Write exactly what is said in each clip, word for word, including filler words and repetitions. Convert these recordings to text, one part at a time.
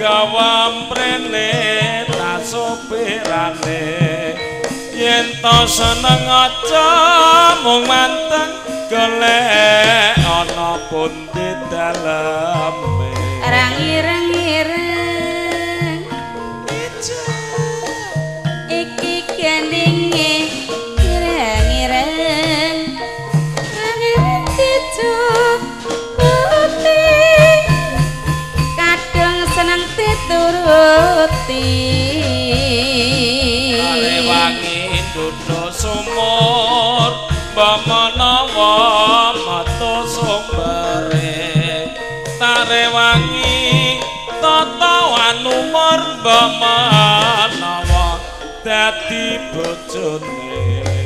gawa mrene tak sopirane yen to seneng aja mung manteng golek ana pundi daleme rang ireng ireng iki gendinge ireng ireng rang ireng tijo putih kadang seneng dituruti wangi duduk sumur bamanawa mata sumbere tare wangi tatawan umur bamanawa dadi bojone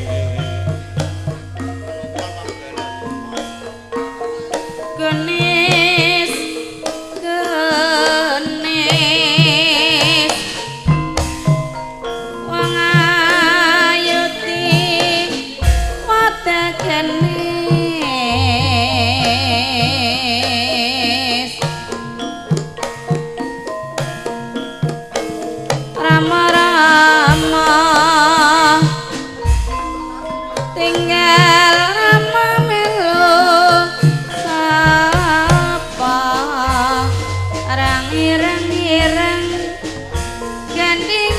genis genis wong ayuti wada genis rama rama tinggal rama melu sapa rang ireng ireng ganding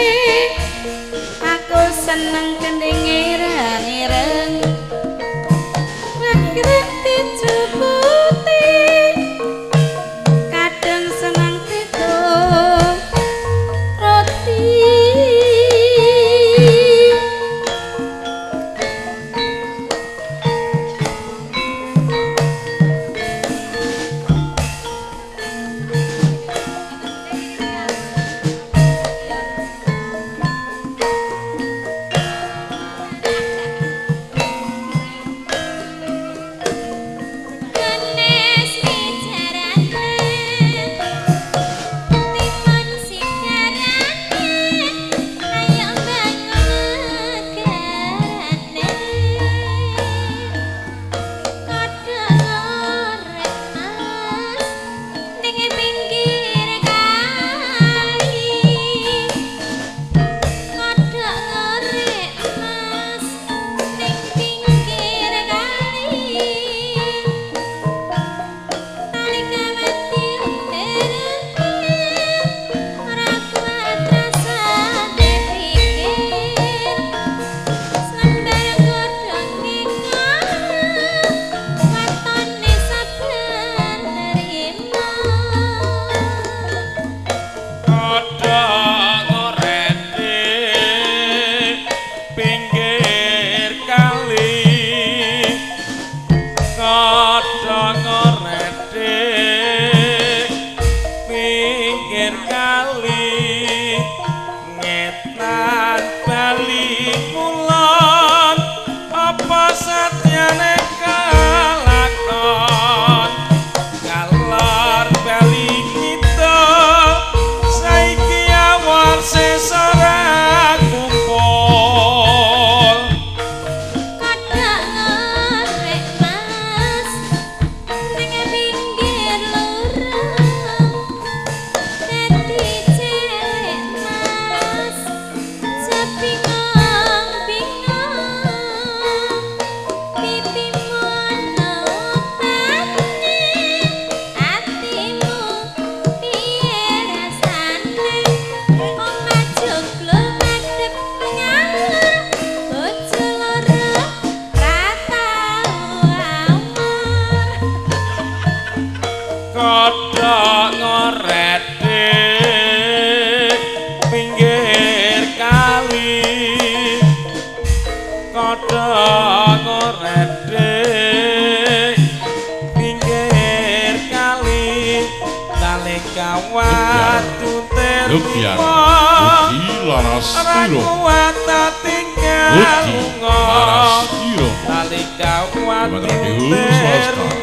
aku seneng ganding ireng ireng rang ireng tijo putih kadang seneng tidur roti Lukian, Uki Laras Tiro, Uki Laras Tiro, Kementerian Swasta.